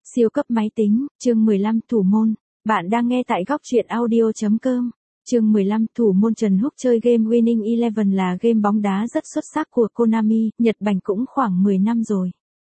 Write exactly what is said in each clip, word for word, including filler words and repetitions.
Siêu cấp máy tính, chương mười lăm thủ môn. Bạn đang nghe tại góc truyện audio chấm com. Chương mười lăm thủ môn Trần Húc chơi game Winning Eleven là game bóng đá rất xuất sắc của Konami, Nhật Bản cũng khoảng mười năm rồi.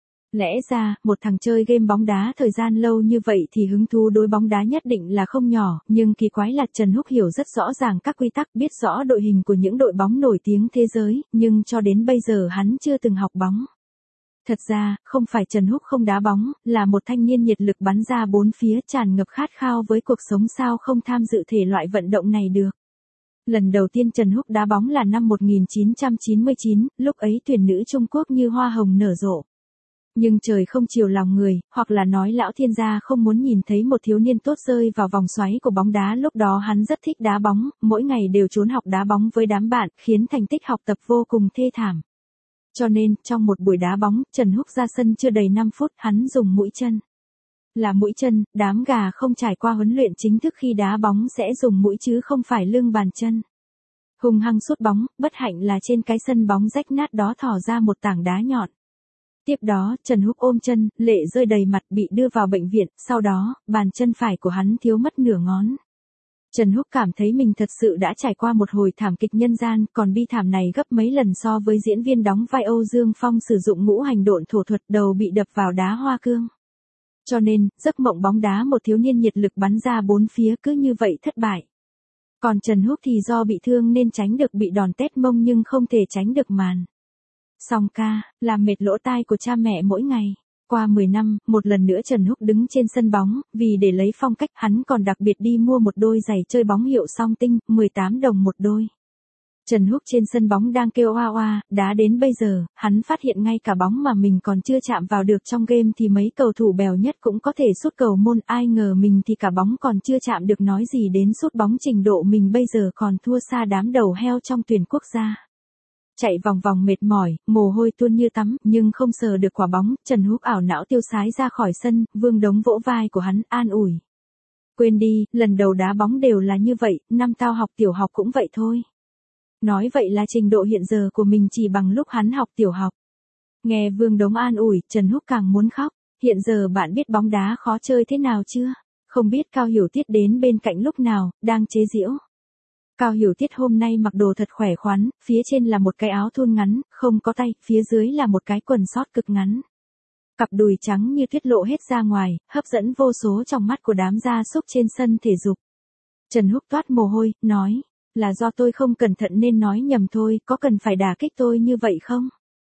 Lẽ ra, một thằng chơi game bóng đá thời gian lâu như vậy thì hứng thú đối bóng đá nhất định là không nhỏ, nhưng kỳ quái là Trần Húc hiểu rất rõ ràng các quy tắc, biết rõ đội hình của những đội bóng nổi tiếng thế giới, nhưng cho đến bây giờ hắn chưa từng học bóng. Thật ra, không phải Trần Húc không đá bóng, là một thanh niên nhiệt lực bắn ra bốn phía tràn ngập khát khao với cuộc sống, sao không tham dự thể loại vận động này được. Lần đầu tiên Trần Húc đá bóng là năm một nghìn chín trăm chín mươi chín, lúc ấy tuyển nữ Trung Quốc như hoa hồng nở rộ. Nhưng trời không chiều lòng người, hoặc là nói lão thiên gia không muốn nhìn thấy một thiếu niên tốt rơi vào vòng xoáy của bóng đá. Lúc đó hắn rất thích đá bóng, mỗi ngày đều trốn học đá bóng với đám bạn, khiến thành tích học tập vô cùng thê thảm. Cho nên, trong một buổi đá bóng, Trần Húc ra sân chưa đầy năm phút, hắn dùng mũi chân. Là mũi chân, đám gà không trải qua huấn luyện chính thức khi đá bóng sẽ dùng mũi chứ không phải lưng bàn chân. Hung hăng sút bóng, bất hạnh là trên cái sân bóng rách nát đó thò ra một tảng đá nhọn. Tiếp đó, Trần Húc ôm chân, lệ rơi đầy mặt, bị đưa vào bệnh viện, sau đó, bàn chân phải của hắn thiếu mất nửa ngón. Trần Húc cảm thấy mình thật sự đã trải qua một hồi thảm kịch nhân gian, còn bi thảm này gấp mấy lần so với diễn viên đóng vai Âu Dương Phong sử dụng ngũ hành độn thổ thuật, đầu bị đập vào đá hoa cương. Cho nên, giấc mộng bóng đá một thiếu niên nhiệt lực bắn ra bốn phía cứ như vậy thất bại. Còn Trần Húc thì do bị thương nên tránh được bị đòn tét mông nhưng không thể tránh được màn song ca, làm mệt lỗ tai của cha mẹ mỗi ngày. Qua mười năm, một lần nữa Trần Húc đứng trên sân bóng, vì để lấy phong cách, hắn còn đặc biệt đi mua một đôi giày chơi bóng hiệu Song Tinh, mười tám đồng một đôi. Trần Húc trên sân bóng đang kêu oa oa, đá đến bây giờ, hắn phát hiện ngay cả bóng mà mình còn chưa chạm vào được trong game thì mấy cầu thủ bèo nhất cũng có thể sút cầu môn, ai ngờ mình thì cả bóng còn chưa chạm được, nói gì đến sút bóng, trình độ mình bây giờ còn thua xa đám đầu heo trong tuyển quốc gia. Chạy vòng vòng mệt mỏi, mồ hôi tuôn như tắm, nhưng không sờ được quả bóng, Trần Húc ảo não tiêu sái ra khỏi sân, Vương Đống vỗ vai của hắn, an ủi. Quên đi, lần đầu đá bóng đều là như vậy, năm tao học tiểu học cũng vậy thôi. Nói vậy là trình độ hiện giờ của mình chỉ bằng lúc hắn học tiểu học. Nghe Vương Đống an ủi, Trần Húc càng muốn khóc, hiện giờ bạn biết bóng đá khó chơi thế nào chưa? Không biết Cao Hiểu Tiết đến bên cạnh lúc nào, đang chế giễu. Cao Hiểu Tiết hôm nay mặc đồ thật khỏe khoắn, phía trên là một cái áo thun ngắn, không có tay, phía dưới là một cái quần sót cực ngắn. Cặp đùi trắng như tuyết lộ hết ra ngoài, hấp dẫn vô số trong mắt của đám gia súc trên sân thể dục. Trần Húc toát mồ hôi, nói, là do tôi không cẩn thận nên nói nhầm thôi, có cần phải đả kích tôi như vậy không?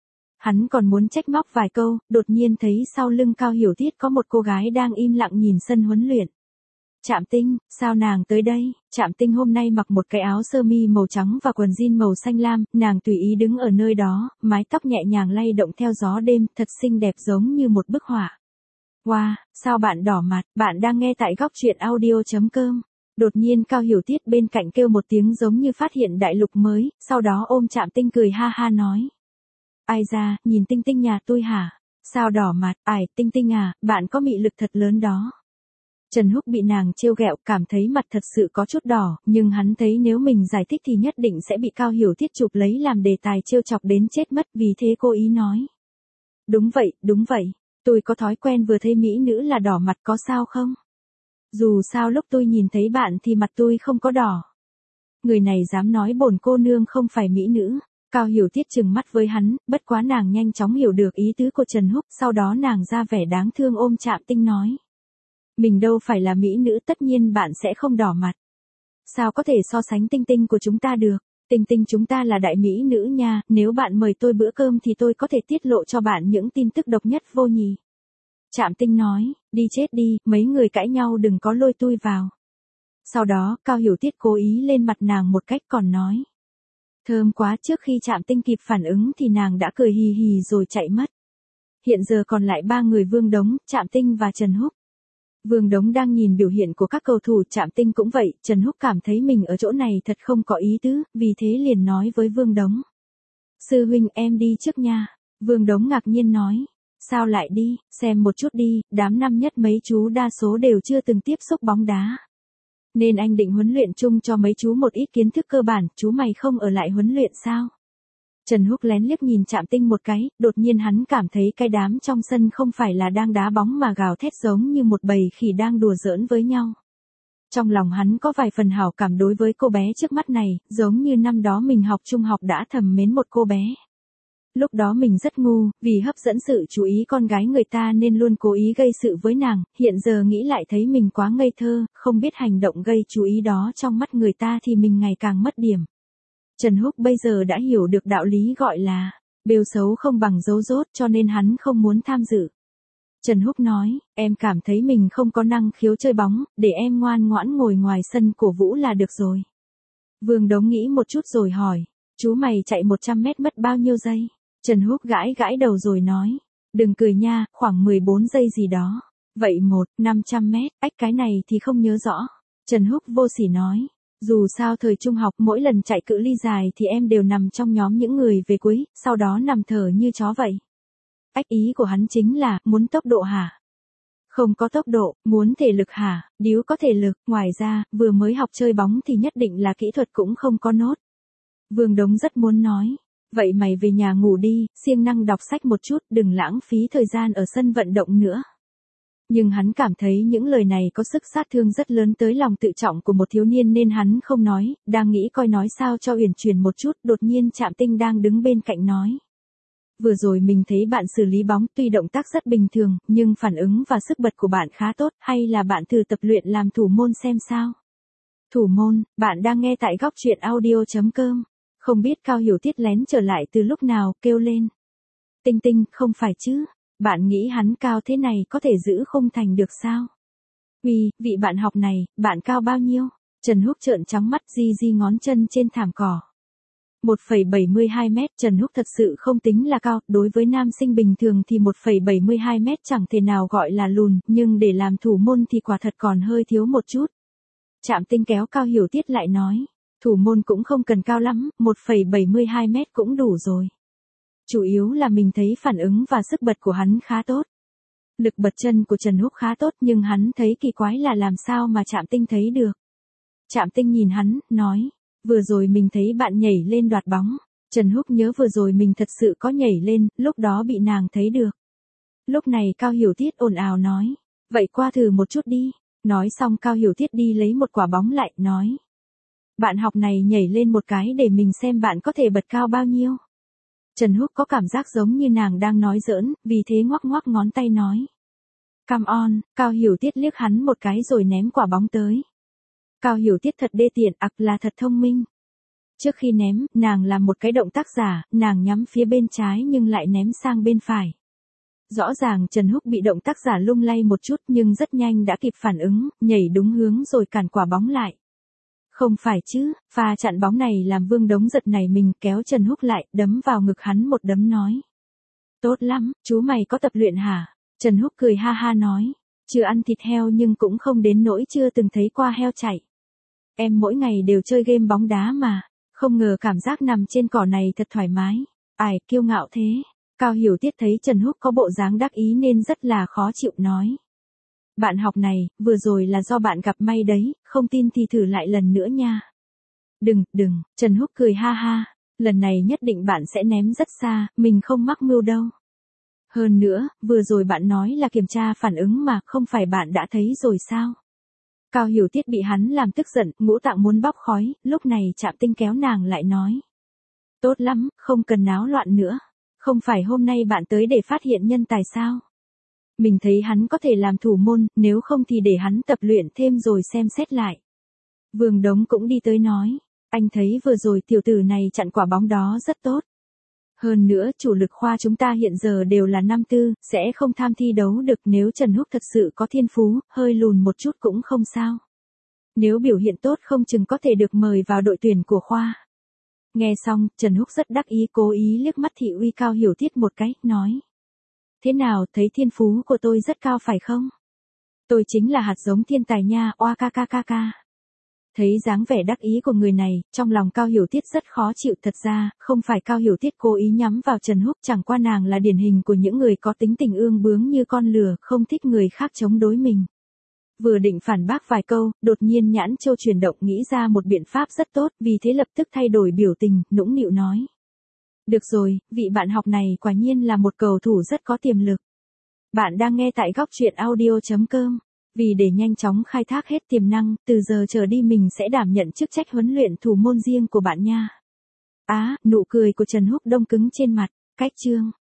Hắn còn muốn trách móc vài câu, đột nhiên thấy sau lưng Cao Hiểu Tiết có một cô gái đang im lặng nhìn sân huấn luyện. Trạm Tinh, sao nàng tới đây? Trạm Tinh hôm nay mặc một cái áo sơ mi màu trắng và quần jean màu xanh lam, nàng tùy ý đứng ở nơi đó, mái tóc nhẹ nhàng lay động theo gió đêm, thật xinh đẹp giống như một bức họa. Wow, sao bạn đỏ mặt? Bạn đang nghe tại góc truyện audio chấm com. Đột nhiên Cao Hiểu Tiết bên cạnh kêu một tiếng giống như phát hiện đại lục mới, sau đó ôm Trạm Tinh cười ha ha nói. Ai ra, nhìn Tinh Tinh nhà tôi hả? Sao đỏ mặt? Ai, Tinh Tinh à, bạn có mị lực thật lớn đó. Trần Húc bị nàng trêu ghẹo, cảm thấy mặt thật sự có chút đỏ, nhưng hắn thấy nếu mình giải thích thì nhất định sẽ bị Cao Hiểu Tiết chụp lấy làm đề tài trêu chọc đến chết mất, vì thế cố ý nói. Đúng vậy, đúng vậy, tôi có thói quen vừa thấy mỹ nữ là đỏ mặt, có sao không? Dù sao lúc tôi nhìn thấy bạn thì mặt tôi không có đỏ. Người này dám nói bổn cô nương không phải mỹ nữ. Cao Hiểu Tiết trừng mắt với hắn, bất quá nàng nhanh chóng hiểu được ý tứ của Trần Húc, sau đó nàng ra vẻ đáng thương ôm Trạm Tinh nói. Mình đâu phải là mỹ nữ, tất nhiên bạn sẽ không đỏ mặt. Sao có thể so sánh Tinh Tinh của chúng ta được? Tinh Tinh chúng ta là đại mỹ nữ nha, nếu bạn mời tôi bữa cơm thì tôi có thể tiết lộ cho bạn những tin tức độc nhất vô nhì. Trạm Tinh nói, đi chết đi, mấy người cãi nhau đừng có lôi tôi vào. Sau đó, Cao Hiểu Tiết cố ý lên mặt nàng một cách còn nói. Thơm quá, trước khi Trạm Tinh kịp phản ứng thì nàng đã cười hì hì rồi chạy mất. Hiện giờ còn lại ba người Vương Đống, Trạm Tinh và Trần Húc. Vương Đống đang nhìn biểu hiện của các cầu thủ, Trạm Tinh cũng vậy, Trần Húc cảm thấy mình ở chỗ này thật không có ý tứ, vì thế liền nói với Vương Đống. Sư huynh em đi trước nha. Vương Đống ngạc nhiên nói. Sao lại đi, xem một chút đi, đám năm nhất mấy chú đa số đều chưa từng tiếp xúc bóng đá. Nên anh định huấn luyện chung cho mấy chú một ít kiến thức cơ bản, chú mày không ở lại huấn luyện sao? Trần Húc lén liếc nhìn Trạm Tinh một cái, đột nhiên hắn cảm thấy cái đám trong sân không phải là đang đá bóng mà gào thét giống như một bầy khỉ đang đùa giỡn với nhau. Trong lòng hắn có vài phần hảo cảm đối với cô bé trước mắt này, giống như năm đó mình học trung học đã thầm mến một cô bé. Lúc đó mình rất ngu, vì hấp dẫn sự chú ý con gái người ta nên luôn cố ý gây sự với nàng, hiện giờ nghĩ lại thấy mình quá ngây thơ, không biết hành động gây chú ý đó trong mắt người ta thì mình ngày càng mất điểm. Trần Húc bây giờ đã hiểu được đạo lý gọi là bêu xấu không bằng dấu dốt, cho nên hắn không muốn tham dự. Trần Húc nói, em cảm thấy mình không có năng khiếu chơi bóng, để em ngoan ngoãn ngồi ngoài sân cổ vũ là được rồi. Vương Đống nghĩ một chút rồi hỏi, chú mày chạy một trăm mét mất bao nhiêu giây? Trần Húc gãi gãi đầu rồi nói, đừng cười nha, khoảng mười bốn giây gì đó. Vậy một, năm trăm mét, ách cái này thì không nhớ rõ. Trần Húc vô sỉ nói, dù sao thời trung học mỗi lần chạy cự ly dài thì em đều nằm trong nhóm những người về cuối, sau đó nằm thở như chó vậy. Ách ý của hắn chính là, muốn tốc độ hả? Không có tốc độ, muốn thể lực hả? Điếu có thể lực, ngoài ra, vừa mới học chơi bóng thì nhất định là kỹ thuật cũng không có nốt. Vương Đống rất muốn nói, vậy mày về nhà ngủ đi, siêng năng đọc sách một chút, đừng lãng phí thời gian ở sân vận động nữa. Nhưng hắn cảm thấy những lời này có sức sát thương rất lớn tới lòng tự trọng của một thiếu niên nên hắn không nói, đang nghĩ coi nói sao cho uyển chuyển một chút, đột nhiên Trạm Tinh đang đứng bên cạnh nói. Vừa rồi mình thấy bạn xử lý bóng tuy động tác rất bình thường, nhưng phản ứng và sức bật của bạn khá tốt, hay là bạn thử tập luyện làm thủ môn xem sao? Thủ môn, bạn đang nghe tại góc truyện audio chấm com. Không biết Cao Hiểu Tiết lén trở lại từ lúc nào, kêu lên. Tinh Tinh, không phải chứ, bạn nghĩ hắn cao thế này có thể giữ không thành được sao? Vì, vị bạn học này, bạn cao bao nhiêu? Trần Húc trợn trắng mắt di di ngón chân trên thảm cỏ. một phẩy bảy mươi hai mét, Trần Húc thật sự không tính là cao, đối với nam sinh bình thường thì một phẩy bảy mươi hai mét chẳng thể nào gọi là lùn, nhưng để làm thủ môn thì quả thật còn hơi thiếu một chút. Trạm Tinh kéo Cao Hiểu Tiết lại nói, thủ môn cũng không cần cao lắm, một phẩy bảy mươi hai mét cũng đủ rồi. Chủ yếu là mình thấy phản ứng và sức bật của hắn khá tốt. Lực bật chân của Trần Húc khá tốt nhưng hắn thấy kỳ quái là làm sao mà Trạm Tinh thấy được. Trạm Tinh nhìn hắn, nói, vừa rồi mình thấy bạn nhảy lên đoạt bóng. Trần Húc nhớ vừa rồi mình thật sự có nhảy lên, lúc đó bị nàng thấy được. Lúc này Cao Hiểu Tiết ồn ào nói, vậy qua thử một chút đi. Nói xong Cao Hiểu Tiết đi lấy một quả bóng lại, nói, bạn học này nhảy lên một cái để mình xem bạn có thể bật cao bao nhiêu. Trần Húc có cảm giác giống như nàng đang nói giỡn, vì thế ngoắc ngoắc ngón tay nói. Come on, Cao Hiểu Tiết liếc hắn một cái rồi ném quả bóng tới. Cao Hiểu Tiết thật đê tiện, ặc là thật thông minh. Trước khi ném, nàng làm một cái động tác giả, nàng nhắm phía bên trái nhưng lại ném sang bên phải. Rõ ràng Trần Húc bị động tác giả lung lay một chút nhưng rất nhanh đã kịp phản ứng, nhảy đúng hướng rồi cản quả bóng lại. Không phải chứ, pha chặn bóng này làm Vương Đống giật nảy mình, kéo Trần Húc lại, đấm vào ngực hắn một đấm nói. Tốt lắm, chú mày có tập luyện hả? Trần Húc cười ha ha nói. Chưa ăn thịt heo nhưng cũng không đến nỗi chưa từng thấy qua heo chạy. Em mỗi ngày đều chơi game bóng đá mà, không ngờ cảm giác nằm trên cỏ này thật thoải mái. Ai, kiêu ngạo thế. Cao Hiểu Tiết thấy Trần Húc có bộ dáng đắc ý nên rất là khó chịu nói. Bạn học này, vừa rồi là do bạn gặp may đấy, không tin thì thử lại lần nữa nha. Đừng, đừng, Trần Húc cười ha ha, lần này nhất định bạn sẽ ném rất xa, mình không mắc mưu đâu. Hơn nữa, vừa rồi bạn nói là kiểm tra phản ứng mà, không phải bạn đã thấy rồi sao? Cao Hiểu Tiết bị hắn làm tức giận, ngũ tạng muốn bốc khói, lúc này Trạm Tinh kéo nàng lại nói. Tốt lắm, không cần náo loạn nữa. Không phải hôm nay bạn tới để phát hiện nhân tài sao? Mình thấy hắn có thể làm thủ môn, nếu không thì để hắn tập luyện thêm rồi xem xét lại. Vương Đống cũng đi tới nói, anh thấy vừa rồi tiểu tử này chặn quả bóng đó rất tốt. Hơn nữa, chủ lực khoa chúng ta hiện giờ đều là năm tư, sẽ không tham thi đấu được nếu Trần Húc thật sự có thiên phú, hơi lùn một chút cũng không sao. Nếu biểu hiện tốt không chừng có thể được mời vào đội tuyển của khoa. Nghe xong, Trần Húc rất đắc ý cố ý liếc mắt thị uy Cao Hiểu Tiết một cái, nói. Thế nào, thấy thiên phú của tôi rất cao phải không? Tôi chính là hạt giống thiên tài nha, oa ca ca ca ca. Thấy dáng vẻ đắc ý của người này, trong lòng Cao Hiểu Tiết rất khó chịu. Thật ra, không phải Cao Hiểu Tiết cố ý nhắm vào Trần Húc, chẳng qua nàng là điển hình của những người có tính tình ương bướng như con lừa, không thích người khác chống đối mình. Vừa định phản bác vài câu, đột nhiên Nhãn Châu chuyển động nghĩ ra một biện pháp rất tốt, vì thế lập tức thay đổi biểu tình, nũng nịu nói. Được rồi, vị bạn học này quả nhiên là một cầu thủ rất có tiềm lực. Bạn đang nghe tại góc truyện audio.com. Vì để nhanh chóng khai thác hết tiềm năng, từ giờ trở đi mình sẽ đảm nhận chức trách huấn luyện thủ môn riêng của bạn nha. Á, nụ cười của Trần Húc đông cứng trên mặt. Cách chương.